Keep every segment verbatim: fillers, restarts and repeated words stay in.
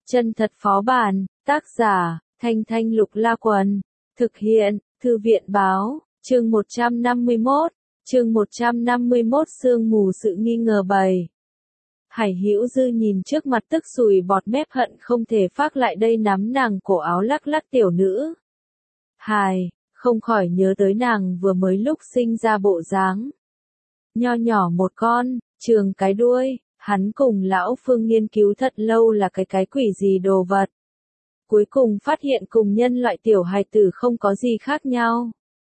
Chân thật phó bản, tác giả, Thanh Thanh Lục La Quần, thực hiện, Thư viện báo, chương một trăm năm mươi mốt, chương một trăm năm mươi mốt sương mù sự nghi ngờ bày. Hải Hữu Dư nhìn trước mặt tức sùi bọt mép hận không thể phác lại đây nắm nàng cổ áo lắc lắc tiểu nữ. Hài, không khỏi nhớ tới nàng vừa mới lúc sinh ra bộ dáng. Nho nhỏ một con, trường cái đuôi, hắn cùng lão Phương nghiên cứu thật lâu là cái cái quỷ gì đồ vật. Cuối cùng phát hiện cùng nhân loại tiểu hài tử không có gì khác nhau.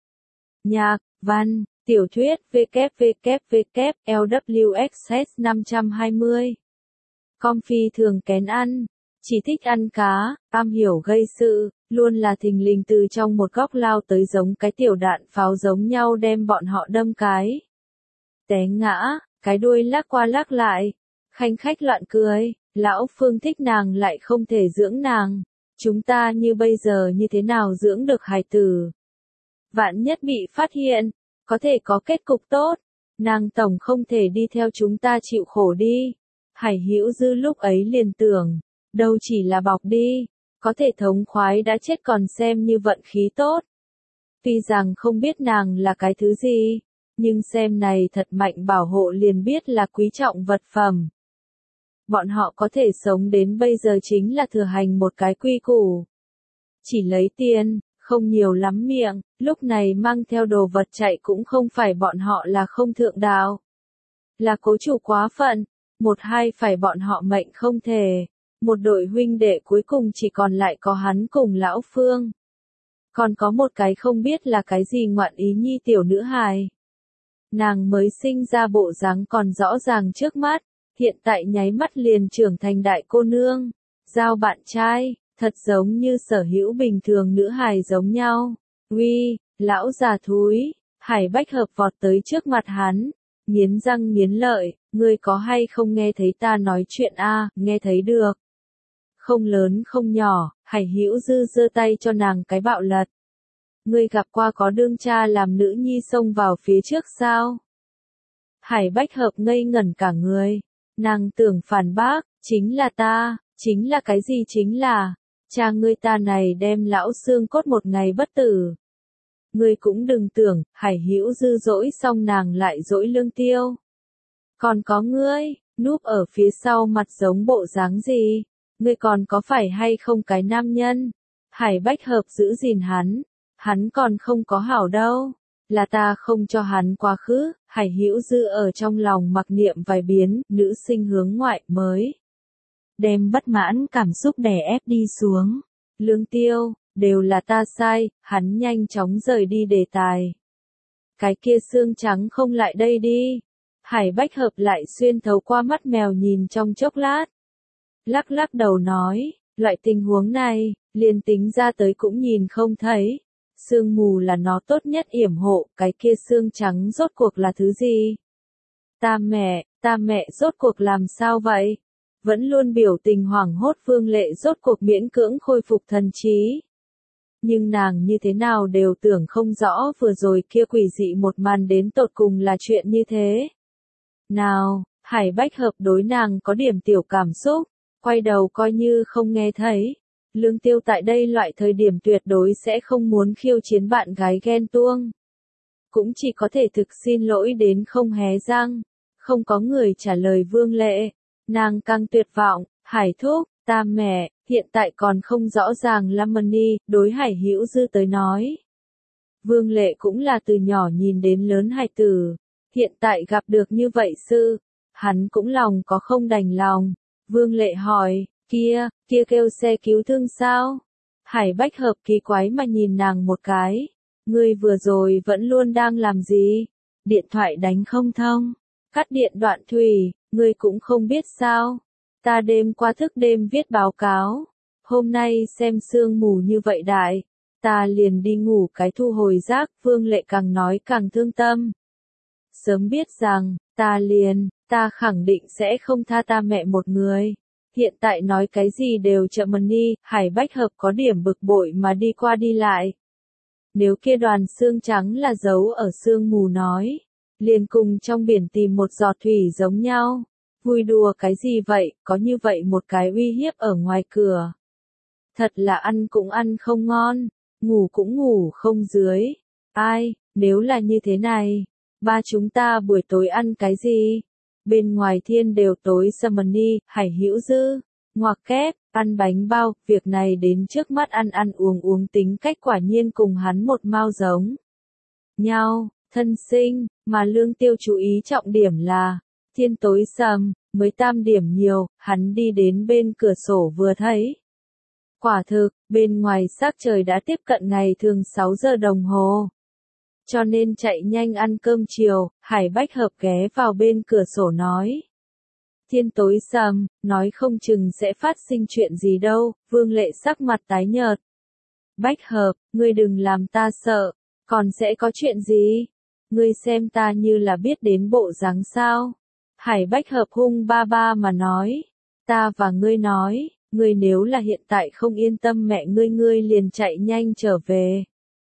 Nhạc, văn, tiểu thuyết vê vê vê vê lờ vê ích ét năm trăm hai mươi. Con phi thường kén ăn, chỉ thích ăn cá, am hiểu gây sự, luôn là thình lình từ trong một góc lao tới giống cái tiểu đạn pháo giống nhau đem bọn họ đâm cái. Té ngã, cái đuôi lắc qua lắc lại, khanh khách loạn cười, lão Phương thích nàng lại không thể dưỡng nàng. Chúng ta như bây giờ như thế nào dưỡng được hài tử? Vạn nhất bị phát hiện, có thể có kết cục tốt, nàng tổng không thể đi theo chúng ta chịu khổ đi. Hải Hữu Dư lúc ấy liền tưởng, đâu chỉ là bọc đi, có thể thống khoái đã chết còn xem như vận khí tốt. Tuy rằng không biết nàng là cái thứ gì, nhưng xem này thật mạnh bảo hộ liền biết là quý trọng vật phẩm. Bọn họ có thể sống đến bây giờ chính là thừa hành một cái quy củ. Chỉ lấy tiền, không nhiều lắm miệng, lúc này mang theo đồ vật chạy cũng không phải bọn họ là không thượng đạo. Là cố chủ quá phận, một hai phải bọn họ mệnh không thể. Một đội huynh đệ cuối cùng chỉ còn lại có hắn cùng lão Phương. Còn có một cái không biết là cái gì ngoạn ý nhi tiểu nữ hài. Nàng mới sinh ra bộ dáng còn rõ ràng trước mắt, hiện tại nháy mắt liền trưởng thành đại cô nương, giao bạn trai, thật giống như sở hữu bình thường nữ hài giống nhau. Uy, lão già thúi, Hải Bách Hợp vọt tới trước mặt hắn, nghiến răng nghiến lợi, ngươi có hay không nghe thấy ta nói chuyện a? À, nghe thấy được. Không lớn không nhỏ, Hải Hữu Dư giơ tay cho nàng cái bạo lật. Ngươi gặp qua có đương cha làm nữ nhi xông vào phía trước sao? Hải Bách Hợp ngây ngẩn cả người. Nàng tưởng phản bác, chính là ta, chính là cái gì chính là, cha ngươi ta này đem lão xương cốt một ngày bất tử. Ngươi cũng đừng tưởng, Hải Hữu Dư dỗi xong nàng lại dỗi Lương Tiêu. Còn có ngươi, núp ở phía sau mặt giống bộ dáng gì, ngươi còn có phải hay không cái nam nhân? Hải Bách Hợp giữ gìn hắn, hắn còn không có hảo đâu. Là ta không cho hắn quá khứ, Hải Hữu Dư ở trong lòng mặc niệm vài biến, nữ sinh hướng ngoại mới. Đem bất mãn cảm xúc đè ép đi xuống. Lương Tiêu, đều là ta sai, hắn nhanh chóng rời đi đề tài. Cái kia xương trắng không lại đây đi. Hải Bách Hợp lại xuyên thấu qua mắt mèo nhìn trong chốc lát. Lắc lắc đầu nói, loại tình huống này, liền tính ra tới cũng nhìn không thấy. Sương mù là nó tốt nhất yểm hộ, cái kia xương trắng rốt cuộc là thứ gì? Ta mẹ, ta mẹ rốt cuộc làm sao vậy? Vẫn luôn biểu tình hoảng hốt Vương Lệ rốt cuộc miễn cưỡng khôi phục thần trí. Nhưng nàng như thế nào đều tưởng không rõ vừa rồi kia quỷ dị một màn đến tột cùng là chuyện như thế. Nào, Hải Bách Hợp đối nàng có điểm tiểu cảm xúc, quay đầu coi như không nghe thấy. Lương Tiêu tại đây loại thời điểm tuyệt đối sẽ không muốn khiêu chiến bạn gái ghen tuông. Cũng chỉ có thể thực xin lỗi đến không hé răng. Không có người trả lời Vương Lệ. Nàng càng tuyệt vọng, Hải thúc, ta mẹ, hiện tại còn không rõ ràng Lamani, đối Hải Hữu Dư tới nói. Vương Lệ cũng là từ nhỏ nhìn đến lớn hài tử. Hiện tại gặp được như vậy sự, hắn cũng lòng có không đành lòng. Vương Lệ hỏi. Kia, kia kêu xe cứu thương sao? Hải Bách Hợp kỳ quái mà nhìn nàng một cái. Ngươi vừa rồi vẫn luôn đang làm gì? Điện thoại đánh không thông. Cắt điện đoạn thủy, ngươi cũng không biết sao? Ta đêm qua thức đêm viết báo cáo. Hôm nay xem sương mù như vậy đại. Ta liền đi ngủ cái thu hồi rác. Vương Lệ càng nói càng thương tâm. Sớm biết rằng, ta liền, ta khẳng định sẽ không tha ta mẹ một người. Hiện tại nói cái gì đều chậm mần đi, Hải Bách Hợp có điểm bực bội mà đi qua đi lại. Nếu kia đoàn xương trắng là giấu ở sương mù nói, liền cùng trong biển tìm một giọt thủy giống nhau. Vui đùa cái gì vậy, có như vậy một cái uy hiếp ở ngoài cửa. Thật là ăn cũng ăn không ngon, ngủ cũng ngủ không dưới. Ai, nếu là như thế này, ba chúng ta buổi tối ăn cái gì? Bên ngoài thiên đều tối Samani, Hải Hữu Dư, ngoặc kép, ăn bánh bao, việc này đến trước mắt ăn ăn uống uống tính cách quả nhiên cùng hắn một mao giống nhau, thân sinh, mà Lương Tiêu chú ý trọng điểm là, thiên tối sầm, mới tam điểm nhiều, hắn đi đến bên cửa sổ vừa thấy. Quả thực, bên ngoài sắc trời đã tiếp cận ngày thường sáu giờ đồng hồ. Cho nên chạy nhanh ăn cơm chiều, Hải Bách Hợp ghé vào bên cửa sổ nói. Thiên tối sầm, nói không chừng sẽ phát sinh chuyện gì đâu, Vương Lệ sắc mặt tái nhợt. Bách Hợp, ngươi đừng làm ta sợ, còn sẽ có chuyện gì? Ngươi xem ta như là biết đến bộ dáng sao? Hải Bách Hợp hung ba ba mà nói. Ta và ngươi nói, ngươi nếu là hiện tại không yên tâm mẹ ngươi ngươi liền chạy nhanh trở về.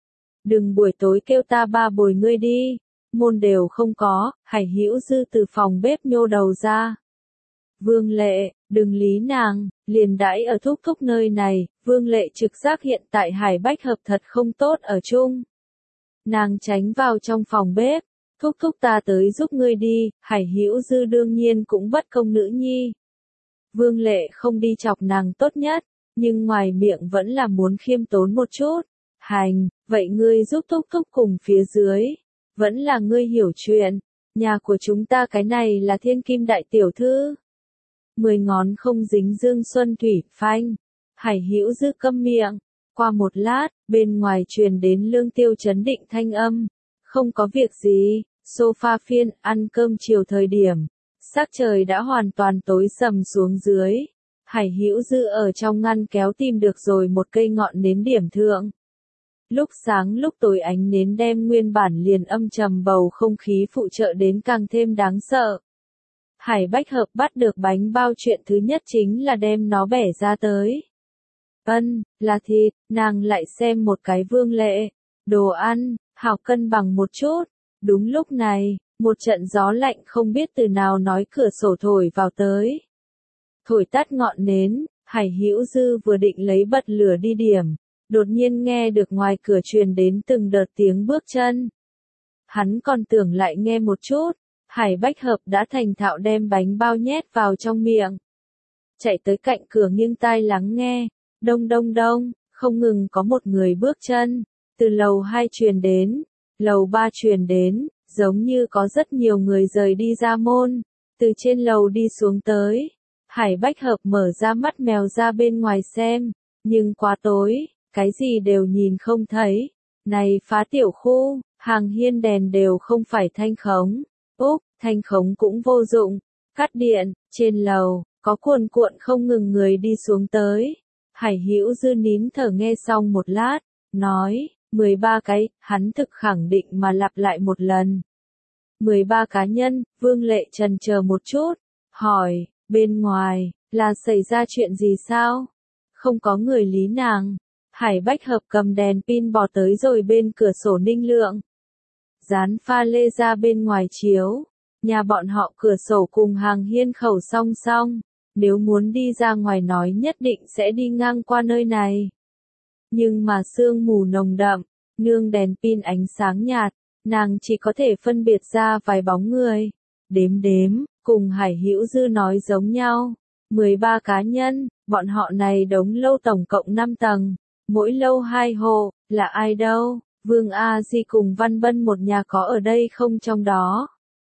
Đừng buổi tối kêu ta ba bồi ngươi đi, môn đều không có, Hải Hữu Dư từ phòng bếp nhô đầu ra. Vương Lệ, đừng lý nàng, liền đãi ở thúc thúc nơi này, Vương Lệ trực giác hiện tại Hải Bách Hợp thật không tốt ở chung. Nàng tránh vào trong phòng bếp, thúc thúc ta tới giúp ngươi đi, Hải Hữu Dư đương nhiên cũng bất công nữ nhi. Vương Lệ không đi chọc nàng tốt nhất, nhưng ngoài miệng vẫn là muốn khiêm tốn một chút. Hành, vậy ngươi giúp thúc thúc cùng phía dưới. Vẫn là ngươi hiểu chuyện, nhà của chúng ta cái này là thiên kim đại tiểu thư. Mười ngón không dính dương xuân thủy, phanh. Hải Hữu Dư câm miệng. Qua một lát, bên ngoài truyền đến Lương Tiêu trấn định thanh âm. Không có việc gì, sofa phiên, ăn cơm chiều thời điểm. Sắc trời đã hoàn toàn tối sầm xuống dưới. Hải Hữu Dư ở trong ngăn kéo tìm được rồi một cây ngọn nến điểm thượng. Lúc sáng lúc tối ánh nến đem nguyên bản liền âm trầm bầu không khí phụ trợ đến càng thêm đáng sợ. Hải Bách Hợp bắt được bánh bao chuyện thứ nhất chính là đem nó bẻ ra tới. Ân, là thịt, nàng lại xem một cái Vương Lệ. Đồ ăn, hảo cân bằng một chút. Đúng lúc này, một trận gió lạnh không biết từ nào nói cửa sổ thổi vào tới. Thổi tắt ngọn nến, Hải Hữu Dư vừa định lấy bật lửa đi điểm. Đột nhiên nghe được ngoài cửa truyền đến từng đợt tiếng bước chân. Hắn còn tưởng lại nghe một chút, Hải Bách Hợp đã thành thạo đem bánh bao nhét vào trong miệng. Chạy tới cạnh cửa nghiêng tai lắng nghe, đông đông đông, không ngừng có một người bước chân, từ lầu hai truyền đến, lầu ba truyền đến, giống như có rất nhiều người rời đi ra môn, từ trên lầu đi xuống tới. Hải Bách Hợp mở ra mắt mèo ra bên ngoài xem, nhưng quá tối. Cái gì đều nhìn không thấy. Này phá tiểu khu, hàng hiên đèn đều không phải thanh khống. Úp, thanh khống cũng vô dụng. Cắt điện, trên lầu, có cuồn cuộn không ngừng người đi xuống tới. Hải Hữu Dư nín thở nghe xong một lát, nói, mười ba cái, hắn thực khẳng định mà lặp lại một lần. mười ba cá nhân, Vương Lệ trần chờ một chút, hỏi, bên ngoài, là xảy ra chuyện gì sao? Không có người lý nàng. Hải Bách Hợp cầm đèn pin bò tới rồi bên cửa sổ ninh lượng. Dán pha lê ra bên ngoài chiếu. Nhà bọn họ cửa sổ cùng hàng hiên khẩu song song. Nếu muốn đi ra ngoài nói nhất định sẽ đi ngang qua nơi này. Nhưng mà sương mù nồng đậm, nương đèn pin ánh sáng nhạt, nàng chỉ có thể phân biệt ra vài bóng người. Đếm đếm, cùng Hải Hữu Dư nói giống nhau. mười ba cá nhân, bọn họ này đống lâu tổng cộng năm tầng. Mỗi lâu hai hộ, là ai đâu? Vương A Di cùng Văn Bân một nhà có ở đây không trong đó?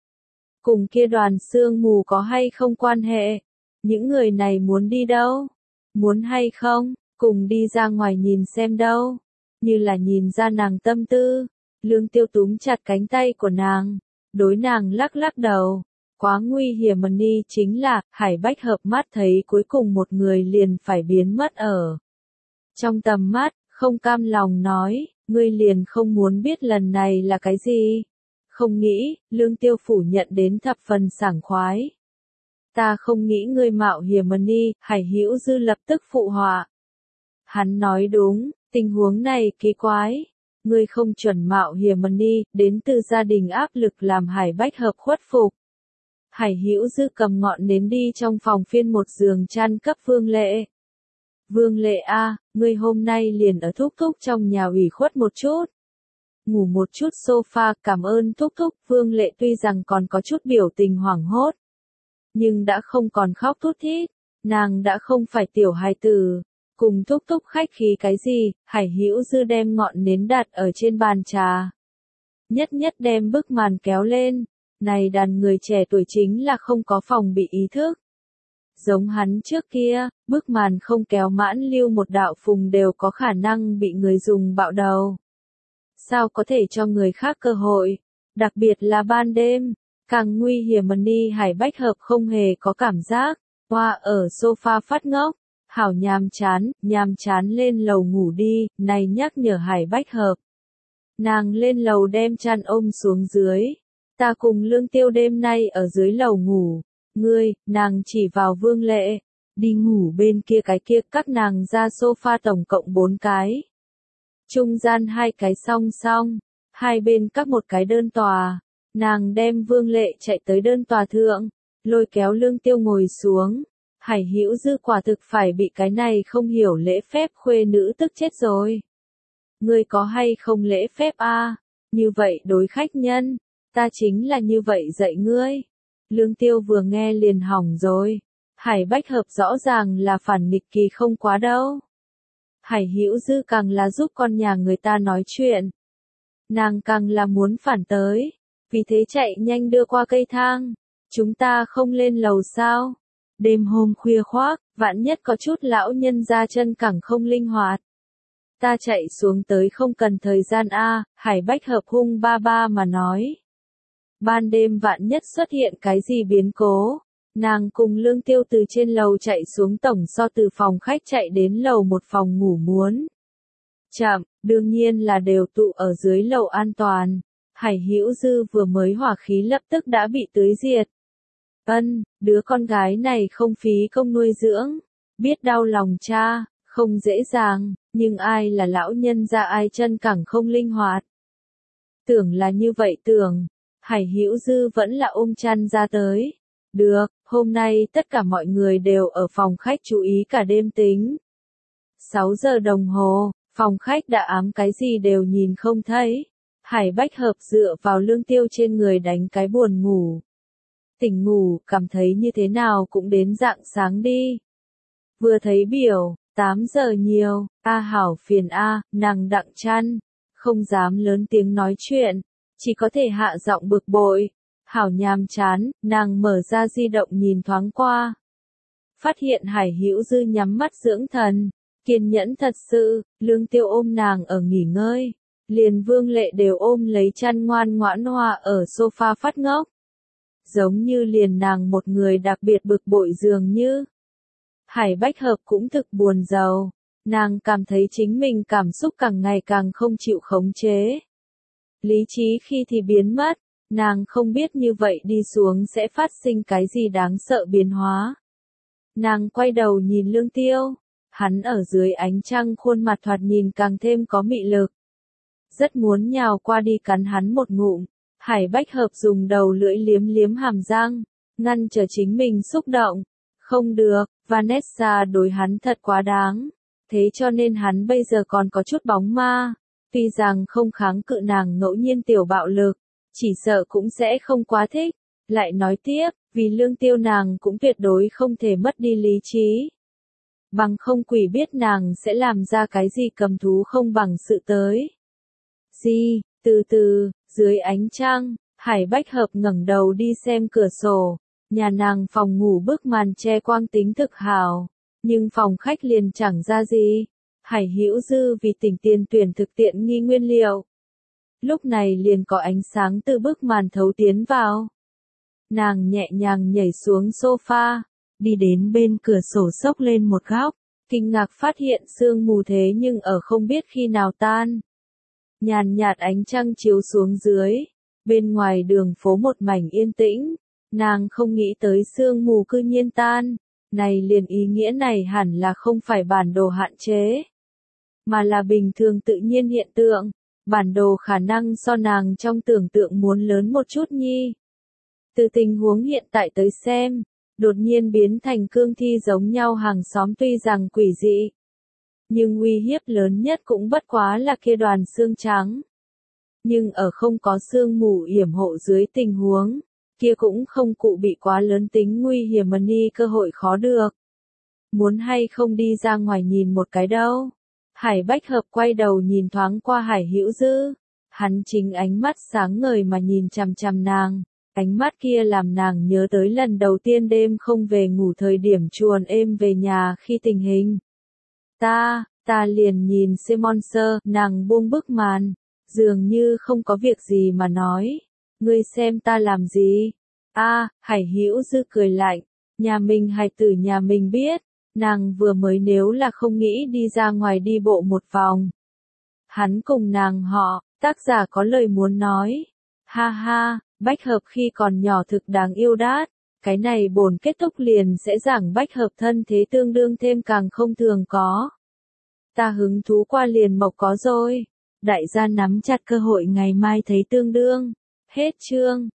Cùng kia đoàn sương mù có hay không quan hệ? Những người này muốn đi đâu? Muốn hay không? Cùng đi ra ngoài nhìn xem đâu? Như là nhìn ra nàng tâm tư. Lương Tiêu túm chặt cánh tay của nàng. Đối nàng lắc lắc đầu. Quá nguy hiểm mà ni chính là, Hải Bách Hợp mắt thấy cuối cùng một người liền phải biến mất ở. Trong tầm mắt, không cam lòng nói, ngươi liền không muốn biết lần này là cái gì. Không nghĩ, Lương Tiêu phủ nhận đến thập phần sảng khoái. Ta không nghĩ ngươi mạo hiểm mà ni, Hải Hữu Dư lập tức phụ họa. Hắn nói đúng, tình huống này kỳ quái. Ngươi không chuẩn mạo hiểm mà ni, đến từ gia đình áp lực làm Hải Bách Hợp khuất phục. Hải Hữu Dư cầm ngọn nến đi trong phòng phiên một giường chăn cấp Vương Lệ. Vương Lệ a, ngươi hôm nay liền ở thúc thúc trong nhà ủy khuất một chút. Ngủ một chút sofa, cảm ơn thúc thúc. Vương Lệ tuy rằng còn có chút biểu tình hoảng hốt, nhưng đã không còn khóc thút thít. Nàng đã không phải tiểu hài tử, cùng thúc thúc khách khí cái gì. Hải Hữu Dư đem ngọn nến đặt ở trên bàn trà, nhất nhất đem bức màn kéo lên. Này đàn người trẻ tuổi chính là không có phòng bị ý thức. Giống hắn trước kia, bức màn không kéo mãn lưu một đạo phùng đều có khả năng bị người dùng bạo đầu. Sao có thể cho người khác cơ hội, đặc biệt là ban đêm, càng nguy hiểm. Ni Hải Bách Hợp không hề có cảm giác, hoa ở sofa phát ngốc, hảo nhàm chán, nhàm chán lên lầu ngủ đi. Này nhắc nhở Hải Bách Hợp. Nàng lên lầu đem chăn ôm xuống dưới. Ta cùng Lương Tiêu đêm nay ở dưới lầu ngủ. Ngươi, nàng chỉ vào Vương Lệ, đi ngủ bên kia cái kia. Các nàng ra sofa tổng cộng bốn cái. Trung gian hai cái song song, hai bên các một cái đơn tòa. Nàng đem Vương Lệ chạy tới đơn tòa thượng, lôi kéo Lương Tiêu ngồi xuống. Hải Hữu Dư quả thực phải bị cái này không hiểu lễ phép khuê nữ tức chết rồi. Ngươi có hay không lễ phép a? À? Như vậy đối khách nhân, ta chính là như vậy dạy ngươi. Lương Tiêu vừa nghe liền hỏng rồi. Hải Bách Hợp rõ ràng là phản nghịch kỳ không quá đâu. Hải Hữu Dư càng là giúp con nhà người ta nói chuyện, nàng càng là muốn phản tới, vì thế chạy nhanh đưa qua cây thang. Chúng ta không lên lầu sao? Đêm hôm khuya khoác, vạn nhất có chút lão nhân ra chân cẳng không linh hoạt. Ta chạy xuống tới không cần thời gian a. Hải Bách Hợp hung ba ba mà nói. Ban đêm vạn nhất xuất hiện cái gì biến cố, nàng cùng Lương Tiêu từ trên lầu chạy xuống tổng so từ phòng khách chạy đến lầu một phòng ngủ muốn chậm, đương nhiên là đều tụ ở dưới lầu an toàn. Hải Hữu Dư vừa mới hỏa khí lập tức đã bị tưới diệt. Ân, đứa con gái này không phí công nuôi dưỡng, biết đau lòng cha, không dễ dàng, nhưng ai là lão nhân ra ai chân cẳng không linh hoạt. Tưởng là như vậy tưởng, Hải Hữu Dư vẫn là ôm chăn ra tới. Được, hôm nay tất cả mọi người đều ở phòng khách chú ý cả đêm tính. sáu giờ đồng hồ, phòng khách đã ám cái gì đều nhìn không thấy. Hải Bách Hợp dựa vào Lương Tiêu trên người đánh cái buồn ngủ. Tỉnh ngủ, cảm thấy như thế nào cũng đến rạng sáng đi. Vừa thấy biểu, tám giờ nhiều, a hảo phiền a, nàng đặng chăn, không dám lớn tiếng nói chuyện, chỉ có thể hạ giọng bực bội. Hảo nhàm chán, nàng mở ra di động nhìn thoáng qua. Phát hiện Hải Hữu Dư nhắm mắt dưỡng thần, kiên nhẫn thật sự. Lương Tiêu ôm nàng ở nghỉ ngơi, liền Vương Lệ đều ôm lấy chăn ngoan ngoãn hoa ở sofa phát ngốc. Giống như liền nàng một người đặc biệt bực bội dường như. Hải Bách Hợp cũng thực buồn rầu, nàng cảm thấy chính mình cảm xúc càng ngày càng không chịu khống chế. Lý trí khi thì biến mất. Nàng không biết như vậy đi xuống sẽ phát sinh cái gì đáng sợ biến hóa. Nàng quay đầu nhìn Lương Tiêu, hắn ở dưới ánh trăng khuôn mặt thoạt nhìn càng thêm có mị lực. Rất muốn nhào qua đi cắn hắn một ngụm. Hải Bách Hợp dùng đầu lưỡi liếm liếm hàm răng, ngăn trở chính mình xúc động. Không được, Vanessa đối hắn thật quá đáng. Thế cho nên hắn bây giờ còn có chút bóng ma. Tuy rằng không kháng cự nàng ngẫu nhiên tiểu bạo lực, chỉ sợ cũng sẽ không quá thích. Lại nói tiếp, vì Lương Tiêu nàng cũng tuyệt đối không thể mất đi lý trí. Bằng không quỷ biết nàng sẽ làm ra cái gì cầm thú không bằng sự tới. Gì, từ từ, dưới ánh trăng, Hải Bách Hợp ngẩng đầu đi xem cửa sổ. Nhà nàng phòng ngủ bức màn che quang tính thực hào, nhưng phòng khách liền chẳng ra gì. Hải Hữu Dư vì tỉnh tiền tuyển thực tiện nghi nguyên liệu. Lúc này liền có ánh sáng từ bức màn thấu tiến vào. Nàng nhẹ nhàng nhảy xuống sofa, đi đến bên cửa sổ xốc lên một góc, kinh ngạc phát hiện sương mù thế nhưng ở không biết khi nào tan. Nhàn nhạt ánh trăng chiếu xuống dưới, bên ngoài đường phố một mảnh yên tĩnh, nàng không nghĩ tới sương mù cư nhiên tan, này liền ý nghĩa này hẳn là không phải bản đồ hạn chế, mà là bình thường tự nhiên hiện tượng. Bản đồ khả năng so nàng trong tưởng tượng muốn lớn một chút nhi. Từ tình huống hiện tại tới xem, đột nhiên biến thành cương thi giống nhau hàng xóm tuy rằng quỷ dị, nhưng uy hiếp lớn nhất cũng bất quá là kia đoàn xương trắng. Nhưng ở không có sương mù yểm hộ dưới tình huống, kia cũng không cụ bị quá lớn tính nguy hiểm ni cơ hội khó được. Muốn hay không đi ra ngoài nhìn một cái đâu. Hải Bách Hợp quay đầu nhìn thoáng qua Hải Hữu Dư. Hắn chính ánh mắt sáng ngời mà nhìn chằm chằm nàng. Ánh mắt kia làm nàng nhớ tới lần đầu tiên đêm không về ngủ thời điểm chuồn êm về nhà khi tình hình. Ta, ta liền nhìn Simonser, nàng buông bức màn, dường như không có việc gì mà nói. Ngươi xem ta làm gì? A, Hải Hữu Dư cười lạnh, nhà mình hài tử nhà mình biết, nàng vừa mới nếu là không nghĩ đi ra ngoài đi bộ một vòng. Hắn cùng nàng họ, tác giả có lời muốn nói. Ha ha, Bách Hợp khi còn nhỏ thực đáng yêu đát, cái này bổn kết thúc liền sẽ giảng Bách Hợp thân thế tương đương thêm càng không thường có. Ta hứng thú qua liền mộc có rồi. Đại gia nắm chặt cơ hội ngày mai thấy tương đương. Hết chương.